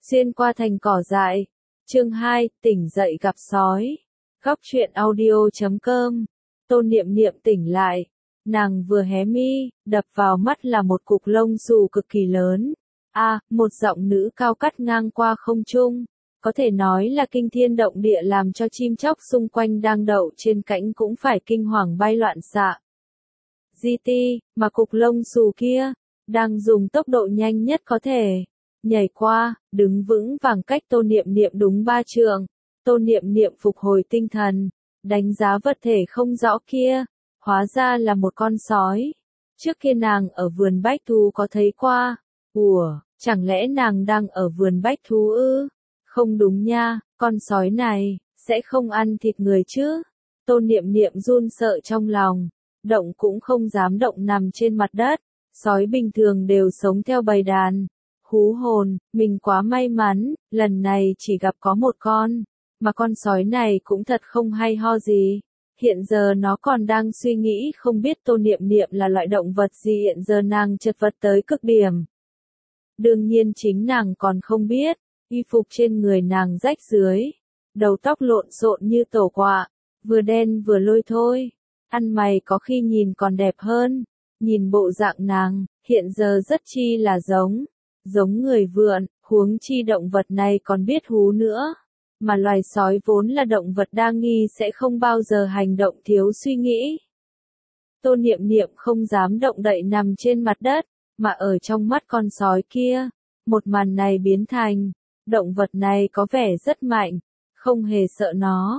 Xuyên qua thành cỏ dại. Chương 2, tỉnh dậy gặp sói. Góc truyện audio.com. Tôn Niệm Niệm tỉnh lại. Nàng vừa hé mi, đập vào mắt là một cục lông xù cực kỳ lớn. Một giọng nữ cao cắt ngang qua không trung. Có thể nói là kinh thiên động địa, làm cho chim chóc xung quanh đang đậu trên cánh cũng phải kinh hoàng bay loạn xạ. GT, mà cục lông xù kia, đang dùng tốc độ nhanh nhất có thể nhảy qua, đứng vững vàng cách Tôn Niệm Niệm đúng 3 trượng. Tôn Niệm Niệm phục hồi tinh thần, đánh giá vật thể không rõ kia, hóa ra là một con sói. Trước kia nàng ở vườn bách thú có thấy qua. Chẳng lẽ nàng đang ở vườn bách thú ư? Không đúng nha, con sói này sẽ không ăn thịt người chứ? Tôn Niệm Niệm run sợ trong lòng, động cũng không dám động, nằm trên mặt đất. Sói bình thường đều sống theo bầy đàn. Hú hồn, mình quá may mắn, lần này chỉ gặp có một con, mà con sói này cũng thật không hay ho gì. Hiện giờ nó còn đang suy nghĩ không biết Tôn Niệm Niệm là loại động vật gì, hiện giờ nàng chật vật tới cực điểm. Đương nhiên chính nàng còn không biết, y phục trên người nàng rách rưới, đầu tóc lộn xộn như tổ quạ, vừa đen vừa lôi thôi, ăn mày có khi nhìn còn đẹp hơn. Nhìn bộ dạng nàng, hiện giờ rất chi là giống người vượn, huống chi động vật này còn biết hú nữa. Mà loài sói vốn là động vật đa nghi, sẽ không bao giờ hành động thiếu suy nghĩ. Tôn Niệm Niệm không dám động đậy, nằm trên mặt đất, mà ở trong mắt con sói kia, một màn này biến thành, động vật này có vẻ rất mạnh, không hề sợ nó,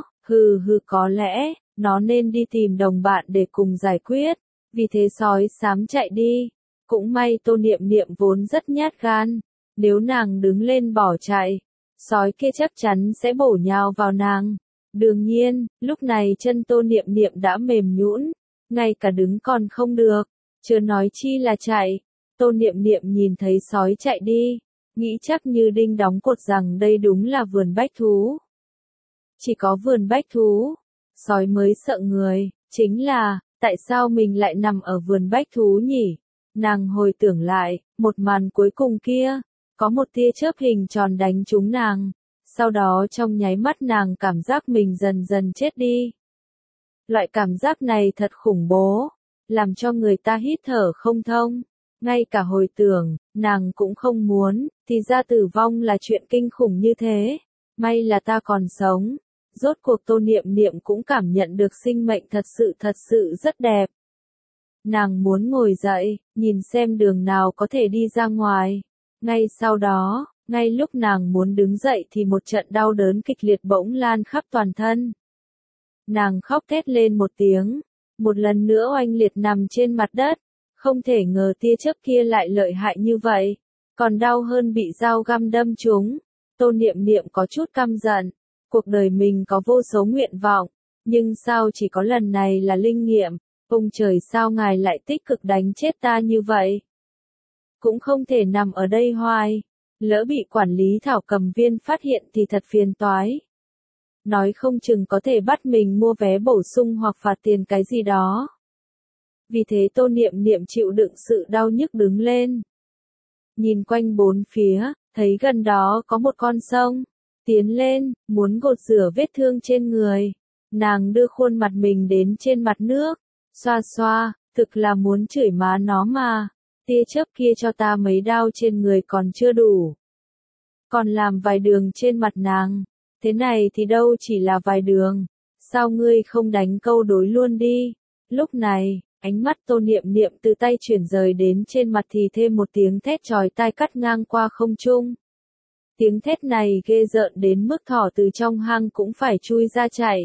có lẽ, nó nên đi tìm đồng bạn để cùng giải quyết. Vì thế sói xám chạy đi. Cũng may Tôn Niệm Niệm vốn rất nhát gan, nếu nàng đứng lên bỏ chạy, sói kia chắc chắn sẽ bổ nhào vào nàng. Đương nhiên, lúc này chân Tôn Niệm Niệm đã mềm nhũn, ngay cả đứng còn không được, chưa nói chi là chạy. Tôn Niệm Niệm nhìn thấy sói chạy đi, nghĩ chắc như đinh đóng cột rằng đây đúng là vườn bách thú. Chỉ có vườn bách thú, sói mới sợ người, chính là, tại sao mình lại nằm ở vườn bách thú nhỉ? Nàng hồi tưởng lại, một màn cuối cùng kia, có một tia chớp hình tròn đánh trúng nàng, sau đó trong nháy mắt nàng cảm giác mình dần dần chết đi. Loại cảm giác này thật khủng bố, làm cho người ta hít thở không thông, ngay cả hồi tưởng, nàng cũng không muốn, thì ra tử vong là chuyện kinh khủng như thế, may là ta còn sống. Rốt cuộc Tôn Niệm Niệm cũng cảm nhận được sinh mệnh thật sự rất đẹp. Nàng muốn ngồi dậy, nhìn xem đường nào có thể đi ra ngoài. Ngay sau đó, ngay lúc nàng muốn đứng dậy thì một trận đau đớn kịch liệt bỗng lan khắp toàn thân. Nàng khóc thét lên một tiếng, một lần nữa oanh liệt nằm trên mặt đất. Không thể ngờ tia chớp kia lại lợi hại như vậy, còn đau hơn bị dao găm đâm trúng. Tôn Niệm Niệm có chút căm giận. Cuộc đời mình có vô số nguyện vọng, nhưng sao chỉ có lần này là linh nghiệm? Ông trời, sao ngài lại tích cực đánh chết ta như vậy? Cũng không thể nằm ở đây hoài, lỡ bị quản lý Thảo Cầm Viên phát hiện thì thật phiền toái. Nói không chừng có thể bắt mình mua vé bổ sung hoặc phạt tiền cái gì đó. Vì thế Tôn Niệm Niệm chịu đựng sự đau nhức đứng lên. Nhìn quanh bốn phía, thấy gần đó có một con sông. Tiến lên, muốn gột rửa vết thương trên người. Nàng đưa khuôn mặt mình đến trên mặt nước, xoa xoa, thực là muốn chửi má nó mà. Tia chớp kia cho ta mấy đao trên người còn chưa đủ, còn làm vài đường trên mặt nàng. Thế này thì đâu chỉ là vài đường, sao ngươi không đánh câu đối luôn đi? Lúc này, ánh mắt Tôn Niệm Niệm từ tay chuyển rời đến trên mặt thì thêm một tiếng thét chói tai cắt ngang qua không trung. Tiếng thét này ghê rợn đến mức thỏ từ trong hang cũng phải chui ra chạy.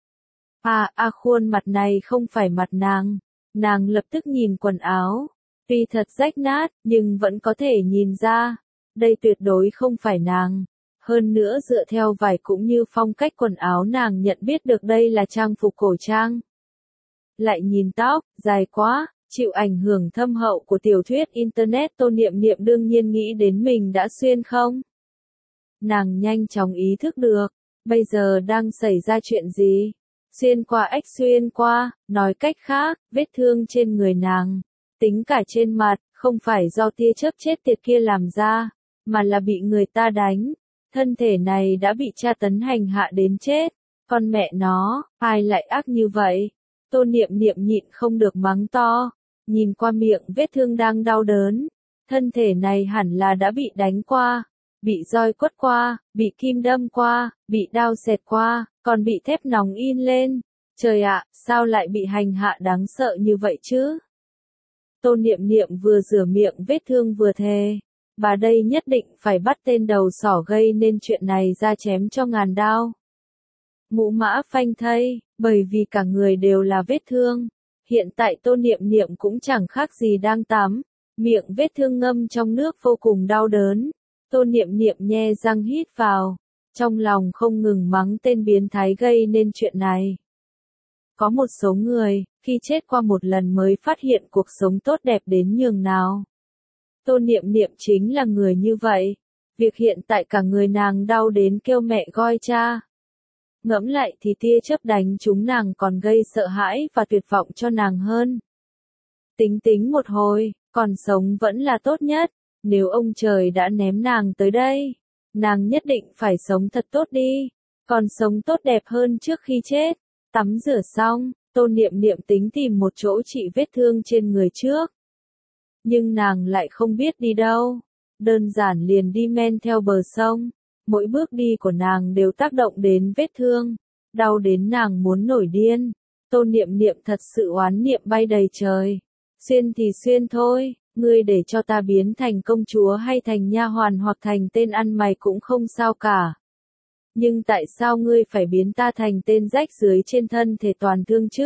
Khuôn mặt này không phải mặt nàng. Nàng lập tức nhìn quần áo. Tuy thật rách nát, nhưng vẫn có thể nhìn ra. Đây tuyệt đối không phải nàng. Hơn nữa dựa theo vải cũng như phong cách quần áo, nàng nhận biết được đây là trang phục cổ trang. Lại nhìn tóc, dài quá, chịu ảnh hưởng thâm hậu của tiểu thuyết Internet. Tôn Niệm Niệm đương nhiên nghĩ đến mình đã xuyên không. Nàng nhanh chóng ý thức được, bây giờ đang xảy ra chuyện gì? Xuyên qua, nói cách khác, vết thương trên người nàng, tính cả trên mặt, không phải do tia chớp chết tiệt kia làm ra. mà là bị người ta đánh. Thân thể này đã bị tra tấn hành hạ đến chết. Con mẹ nó, ai lại ác như vậy? Tô Niệm Niệm nhịn không được mắng to, nhìn qua miệng vết thương đang đau đớn. Thân thể này hẳn là đã bị đánh qua, bị roi quất qua, bị kim đâm qua, bị đao xẹt qua, còn bị thép nòng in lên. Trời ạ, sao lại bị hành hạ đáng sợ như vậy chứ? Tô Niệm Niệm vừa rửa miệng vết thương vừa thề, bà đây nhất định phải bắt tên đầu sỏ gây nên chuyện này ra chém cho ngàn đao. Ngũ mã phanh thây, bởi vì cả người đều là vết thương. Hiện tại Tô Niệm Niệm cũng chẳng khác gì đang tắm, miệng vết thương ngâm trong nước vô cùng đau đớn. Tô Niệm Niệm nhe răng hít vào, trong lòng không ngừng mắng tên biến thái gây nên chuyện này. Có một số người, khi chết qua một lần mới phát hiện cuộc sống tốt đẹp đến nhường nào. Tô Niệm Niệm chính là người như vậy. Việc hiện tại cả người nàng đau đến kêu mẹ gọi cha. Ngẫm lại thì tia chớp đánh chúng nàng còn gây sợ hãi và tuyệt vọng cho nàng hơn. Tính một hồi, còn sống vẫn là tốt nhất. Nếu ông trời đã ném nàng tới đây, nàng nhất định phải sống thật tốt đi. Còn sống tốt đẹp hơn trước khi chết. Tắm rửa xong, Tô Niệm Niệm tính tìm một chỗ trị vết thương trên người trước. Nhưng nàng lại không biết đi đâu. Đơn giản liền đi men theo bờ sông. Mỗi bước đi của nàng đều tác động đến vết thương. Đau đến nàng muốn nổi điên. Tô Niệm Niệm thật sự oán niệm bay đầy trời. Xuyên thì xuyên thôi, ngươi để cho ta biến thành công chúa hay thành nha hoàn hoặc thành tên ăn mày cũng không sao cả. Nhưng tại sao ngươi phải biến ta thành tên rách rưới trên thân thể toàn thương chứ?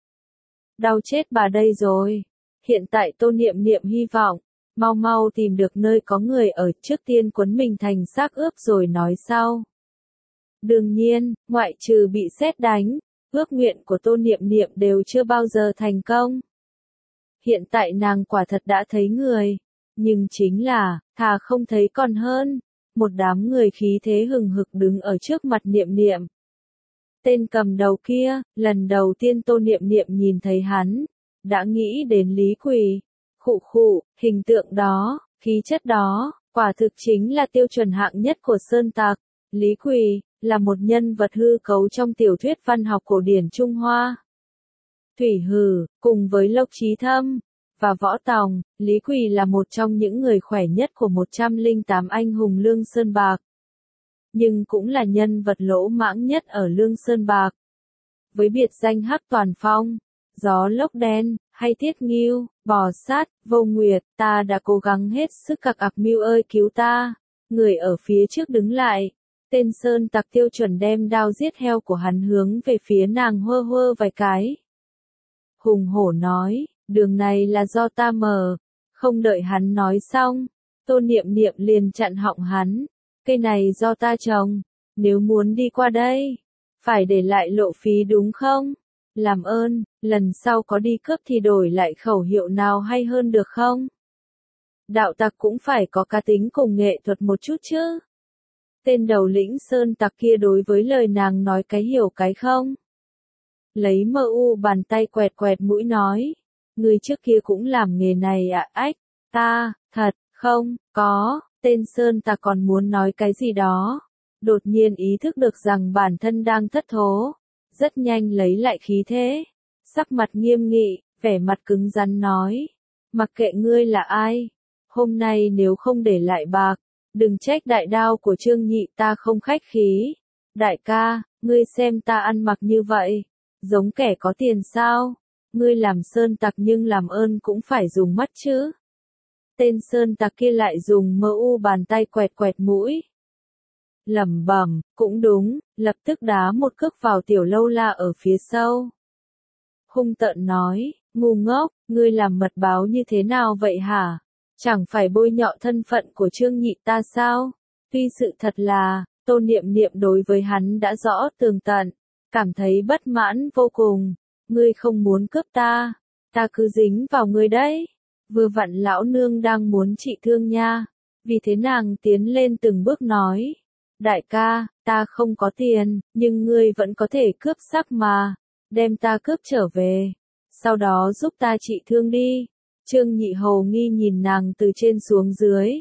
Đau chết bà đây rồi. Hiện tại Tô Niệm Niệm hy vọng, mau tìm được nơi có người ở, trước tiên quấn mình thành xác ướp rồi nói sau. Đương nhiên, ngoại trừ bị sét đánh, ước nguyện của Tô Niệm Niệm đều chưa bao giờ thành công. Hiện tại nàng quả thật đã thấy người, nhưng chính là, thà không thấy còn hơn. Một đám người khí thế hừng hực đứng ở trước mặt Niệm Niệm. Tên cầm đầu kia, lần đầu tiên Tô Niệm Niệm nhìn thấy hắn, đã nghĩ đến Lý Quỳ. Khụ, hình tượng đó, khí chất đó, quả thực chính là tiêu chuẩn hạng nhất của sơn tặc. Lý Quỳ, là một nhân vật hư cấu trong tiểu thuyết văn học cổ điển Trung Hoa. Thủy Hử, cùng với Lộc Chí Thâm và Võ Tòng, Lý Quỳ là một trong những người khỏe nhất của 108 anh hùng Lương Sơn Bạc. Nhưng cũng là nhân vật lỗ mãng nhất ở Lương Sơn Bạc. Với biệt danh Hắc Toàn Phong, Gió Lốc Đen, hay Thiết Ngưu, Bò Sát, Vô Nguyệt, ta đã cố gắng hết sức cặc ặc Mưu ơi cứu ta. Người ở phía trước đứng lại. Tên sơn tặc tiêu chuẩn đem đao giết heo của hắn hướng về phía nàng hơ vài cái. Hùng hổ nói, đường này là do ta mở. Không đợi hắn nói xong, Tô Niệm Niệm liền chặn họng hắn. Cây này do ta trồng, nếu muốn đi qua đây, phải để lại lộ phí đúng không? Làm ơn, lần sau có đi cướp thì đổi lại khẩu hiệu nào hay hơn được không? Đạo tặc cũng phải có cá tính cùng nghệ thuật một chút chứ. Tên đầu lĩnh sơn tặc kia đối với lời nàng nói cái hiểu cái không. Lấy bàn tay quẹt mũi nói. Người trước kia cũng làm nghề này à? Ách, ta, thật, không, có. Tên sơn tặc còn muốn nói cái gì đó. Đột nhiên ý thức được rằng bản thân đang thất thố. Rất nhanh lấy lại khí thế. Sắc mặt nghiêm nghị, vẻ mặt cứng rắn nói. Mặc kệ ngươi là ai. Hôm nay nếu không để lại bạc, đừng trách đại đao của Trương Nhị ta không khách khí. Đại ca, ngươi xem ta ăn mặc như vậy. Giống kẻ có tiền sao? Ngươi làm sơn tặc nhưng làm ơn cũng phải dùng mắt chứ. Tên sơn tặc kia lại dùng bàn tay quẹt mũi. Lẩm bẩm, cũng đúng, lập tức đá một cước vào Tiểu Lâu La ở phía sau. Hung tợn nói, ngu ngốc, ngươi làm mật báo như thế nào vậy hả? Chẳng phải bôi nhọ thân phận của Trương Nhị ta sao? Tuy sự thật là, Tô Niệm Niệm đối với hắn đã rõ tường tận, cảm thấy bất mãn vô cùng. Ngươi không muốn cướp ta cứ dính vào ngươi đấy. Vừa vặn lão nương đang muốn trị thương nha. Vì thế nàng tiến lên từng bước nói. Đại ca, ta không có tiền, nhưng ngươi vẫn có thể cướp sắc mà. Đem ta cướp trở về. Sau đó giúp ta trị thương đi. Trương Nhị hầu nghi nhìn nàng từ trên xuống dưới.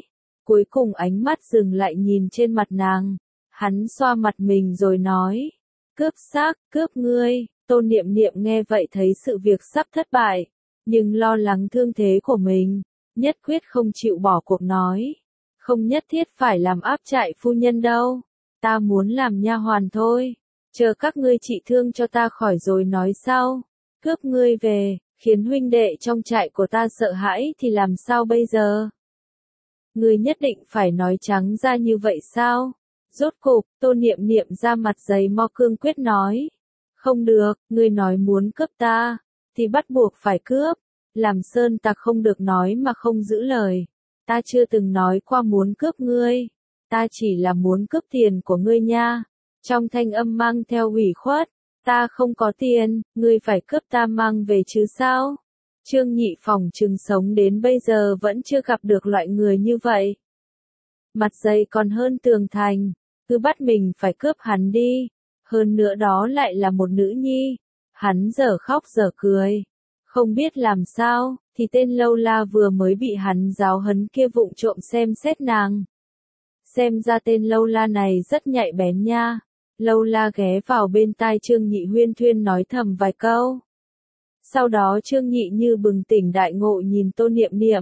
Cuối cùng ánh mắt dừng lại nhìn trên mặt nàng. Hắn xoa mặt mình rồi nói. Cướp xác, cướp ngươi. Tôn Niệm Niệm nghe vậy thấy sự việc sắp thất bại. Nhưng lo lắng thương thế của mình. Nhất quyết không chịu bỏ cuộc nói. Không nhất thiết phải làm áp trại phu nhân đâu. Ta muốn làm nha hoàn thôi. Chờ các ngươi trị thương cho ta khỏi rồi nói sau. Cướp ngươi về, khiến huynh đệ trong trại của ta sợ hãi thì làm sao bây giờ? Ngươi nhất định phải nói trắng ra như vậy sao? Rốt cục, Tôn Niệm Niệm ra mặt dày mo cương quyết nói. Không được, ngươi nói muốn cướp ta, thì bắt buộc phải cướp. Làm sơn tặc không được nói mà không giữ lời. Ta chưa từng nói qua muốn cướp ngươi. Ta chỉ là muốn cướp tiền của ngươi nha. Trong thanh âm mang theo ủy khuất. Ta không có tiền, ngươi phải cướp ta mang về chứ sao? Trương Nhị phỏng chừng sống đến bây giờ vẫn chưa gặp được loại người như vậy. Mặt dày còn hơn tường thành, cứ bắt mình phải cướp hắn đi. Hơn nữa đó lại là một nữ nhi. Hắn dở khóc dở cười. Không biết làm sao, thì tên Lâu La vừa mới bị hắn giáo huấn kia vụng trộm xem xét nàng. Xem ra tên Lâu La này rất nhạy bén nha. Lâu La ghé vào bên tai Trương Nhị huyên thuyên nói thầm vài câu. Sau đó Trương Nhị như bừng tỉnh đại ngộ nhìn Tôn Niệm Niệm.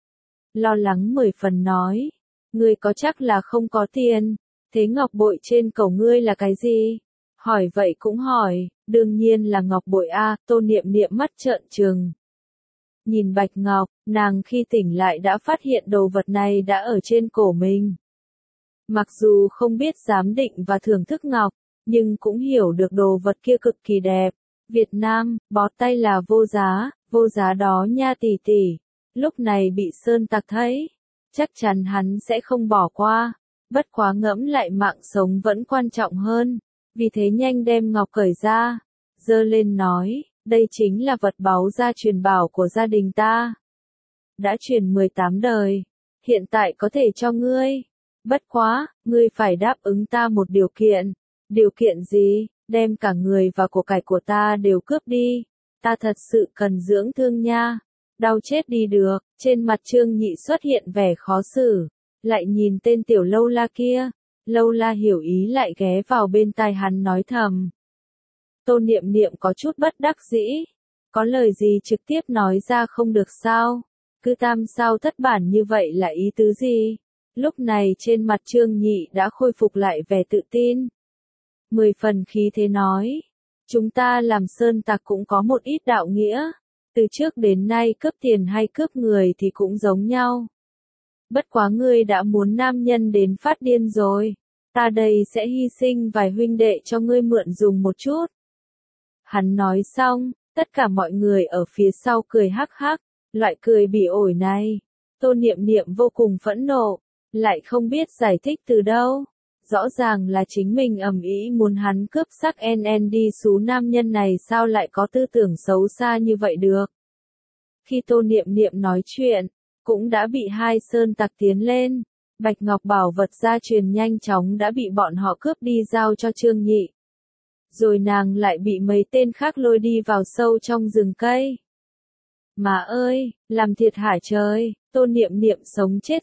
Lo lắng 10 phần nói. Ngươi có chắc là không có tiền, thế ngọc bội trên cổ ngươi là cái gì? Hỏi vậy cũng hỏi, đương nhiên là ngọc bội a. Tôn Niệm Niệm mắt trợn trừng. Nhìn bạch ngọc, nàng khi tỉnh lại đã phát hiện đồ vật này đã ở trên cổ mình. Mặc dù không biết giám định và thưởng thức ngọc, nhưng cũng hiểu được đồ vật kia cực kỳ đẹp. Việt Nam, bó tay là vô giá đó nha tỷ tỷ. Lúc này bị sơn tặc thấy, chắc chắn hắn sẽ không bỏ qua. Bất quá ngẫm lại mạng sống vẫn quan trọng hơn, vì thế nhanh đem ngọc cởi ra, giơ lên nói, đây chính là vật báu gia truyền bảo của gia đình ta. Đã truyền 18 đời, hiện tại có thể cho ngươi. Bất quá, ngươi phải đáp ứng ta một điều kiện. Điều kiện gì? Đem cả người và của cải của ta đều cướp đi. Ta thật sự cần dưỡng thương nha. Đau chết đi được. Trên mặt Trương Nhị xuất hiện vẻ khó xử. Lại nhìn tên tiểu Lâu La kia. Lâu La hiểu ý lại ghé vào bên tai hắn nói thầm. Tôn Niệm Niệm có chút bất đắc dĩ. Có lời gì trực tiếp nói ra không được sao? Cứ tam sao thất bản như vậy là ý tứ gì? Lúc này trên mặt Trương Nhị đã khôi phục lại vẻ tự tin. 10 phần khí thế nói. Chúng ta làm sơn tặc cũng có một ít đạo nghĩa. Từ trước đến nay cướp tiền hay cướp người thì cũng giống nhau. Bất quá ngươi đã muốn nam nhân đến phát điên rồi. Ta đây sẽ hy sinh vài huynh đệ cho ngươi mượn dùng một chút. Hắn nói xong, tất cả mọi người ở phía sau cười hắc hắc. Loại cười bỉ ổi này. Tôn Niệm Niệm vô cùng phẫn nộ. Lại không biết giải thích từ đâu. Rõ ràng là chính mình ầm ĩ muốn hắn cướp sắc NN đi số nam nhân này sao lại có tư tưởng xấu xa như vậy được. Khi Tôn Niệm Niệm nói chuyện, cũng đã bị hai sơn tặc tiến lên. Bạch Ngọc bảo vật gia truyền nhanh chóng đã bị bọn họ cướp đi giao cho Trương Nhị. Rồi nàng lại bị mấy tên khác lôi đi vào sâu trong rừng cây. Mà ơi, làm thiệt hả trời, Tôn Niệm Niệm sống chết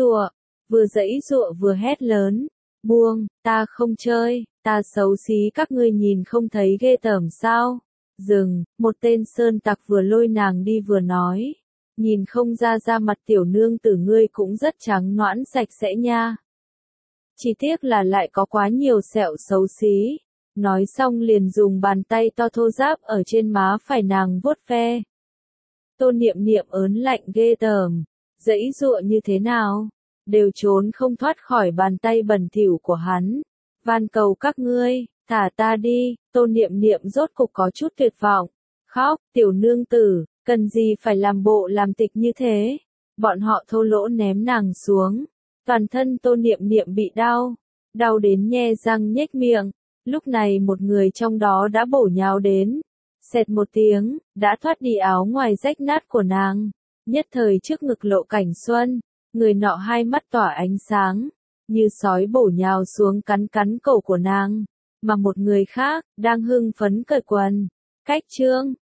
giãy giụa vừa hét lớn. Buông, ta không chơi, ta xấu xí các ngươi nhìn không thấy ghê tởm sao? Dừng, một tên sơn tặc vừa lôi nàng đi vừa nói. Nhìn không ra da mặt tiểu nương tử ngươi cũng rất trắng nõn sạch sẽ nha. Chỉ tiếc là lại có quá nhiều sẹo xấu xí. Nói xong liền dùng bàn tay to thô ráp ở trên má phải nàng vuốt ve. Tôn Niệm Niệm ớn lạnh ghê tởm, giãy giụa như thế nào? Đều trốn không thoát khỏi bàn tay bẩn thỉu của hắn. Van cầu các ngươi, thả ta đi. Tôn Niệm Niệm rốt cục có chút tuyệt vọng. Khóc, tiểu nương tử, cần gì phải làm bộ làm tịch như thế? Bọn họ thô lỗ ném nàng xuống. Toàn thân Tôn Niệm Niệm bị đau đến nhe răng nhếch miệng. Lúc này một người trong đó đã bổ nhào đến. Xẹt một tiếng, đã thoát đi áo ngoài rách nát của nàng. Nhất thời trước ngực lộ cảnh xuân. Người nọ hai mắt tỏa ánh sáng, như sói bổ nhào xuống cắn cổ của nàng, mà một người khác, đang hưng phấn cởi quần. Cách Trương,